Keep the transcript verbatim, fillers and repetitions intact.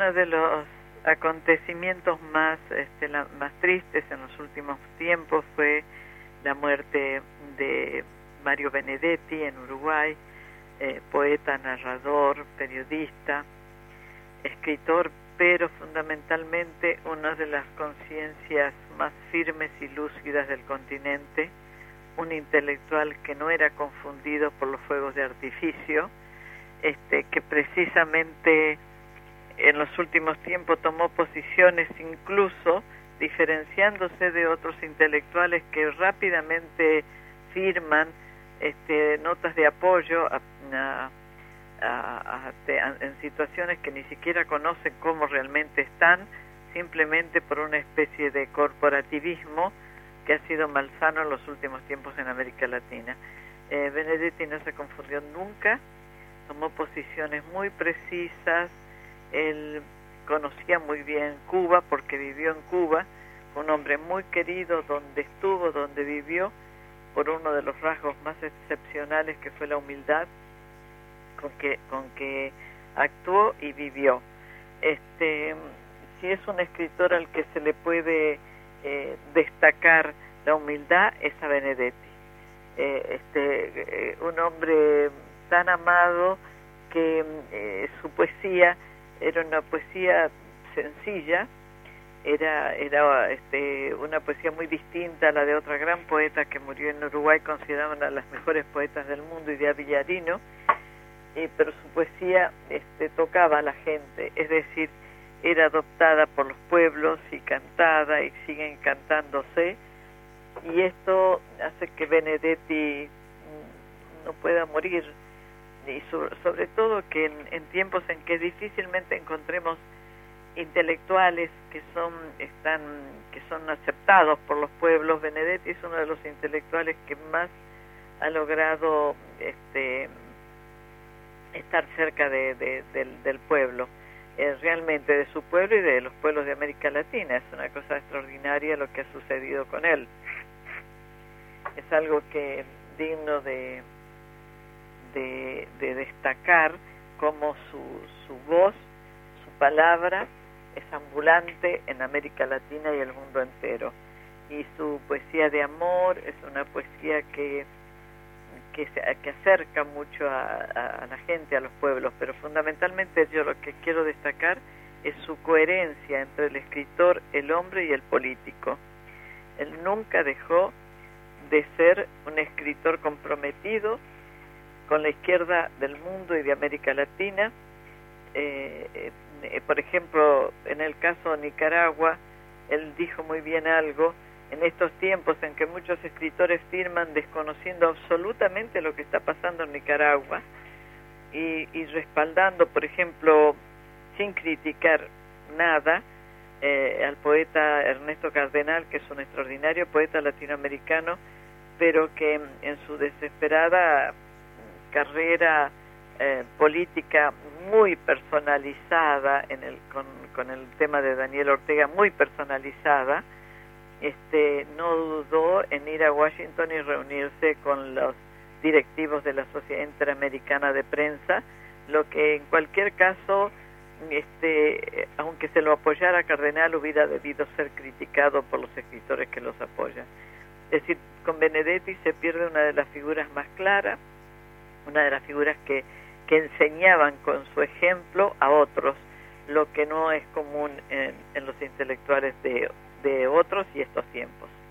uno de los acontecimientos más, este, la, más tristes en los últimos tiempos fue la muerte de Mario Benedetti en Uruguay, eh, poeta, narrador, periodista, escritor, pero fundamentalmente una de las conciencias más firmes y lúcidas del continente, un intelectual que no era confundido por los fuegos de artificio, este, que precisamente en los últimos tiempos tomó posiciones incluso diferenciándose de otros intelectuales que rápidamente firman este, notas de apoyo a, a, a, a, en situaciones que ni siquiera conocen cómo realmente están, simplemente por una especie de corporativismo que ha sido malsano en los últimos tiempos en América Latina. Eh, Benedetti no se confundió nunca, tomó posiciones muy precisas. Él conocía muy bien Cuba porque vivió en Cuba, un hombre muy querido donde estuvo, donde vivió, por uno de los rasgos más excepcionales que fue la humildad con que, con que actuó y vivió. Este, si es un escritor al que se le puede eh, destacar la humildad, es a Benedetti. Eh, este, eh, un hombre tan amado que eh, su poesía era una poesía sencilla, era era este, una poesía muy distinta a la de otra gran poeta que murió en Uruguay, considerada una de las mejores poetas del mundo, Idea Villarino, eh, pero su poesía este, tocaba a la gente, es decir, era adoptada por los pueblos y cantada y siguen cantándose, y esto hace que Benedetti no pueda morir, y sobre, sobre todo que en, en tiempos en que difícilmente encontremos intelectuales que son están que son aceptados por los pueblos. Benedetti es uno de los intelectuales que más ha logrado este estar cerca de, de, del, del pueblo, eh, realmente de su pueblo y de los pueblos de América Latina. Es una cosa extraordinaria lo que ha sucedido con él, es algo que digno de De, de destacar como su, su voz, su palabra es ambulante en América Latina y el mundo entero, y su poesía de amor es una poesía que que, se, que acerca mucho a, a, a la gente, a los pueblos, pero fundamentalmente yo lo que quiero destacar es su coherencia entre el escritor, el hombre y el político. Él nunca dejó de ser un escritor comprometido con la izquierda del mundo y de América Latina. Eh, eh, por ejemplo, en el caso de Nicaragua, él dijo muy bien algo, en estos tiempos en que muchos escritores firman desconociendo absolutamente lo que está pasando en Nicaragua y, y respaldando, por ejemplo, sin criticar nada, eh, al poeta Ernesto Cardenal, que es un extraordinario poeta latinoamericano, pero que en su desesperada carrera eh, política muy personalizada en el con, con el tema de Daniel Ortega, muy personalizada, este no dudó en ir a Washington y reunirse con los directivos de la Sociedad Interamericana de Prensa, lo que en cualquier caso, este aunque se lo apoyara a Cardenal, hubiera debido ser criticado por los escritores que los apoyan. Es decir, con Benedetti se pierde una de las figuras más claras, una de las figuras que, que enseñaban con su ejemplo a otros, lo que no es común en, en los intelectuales de, de otros y estos tiempos.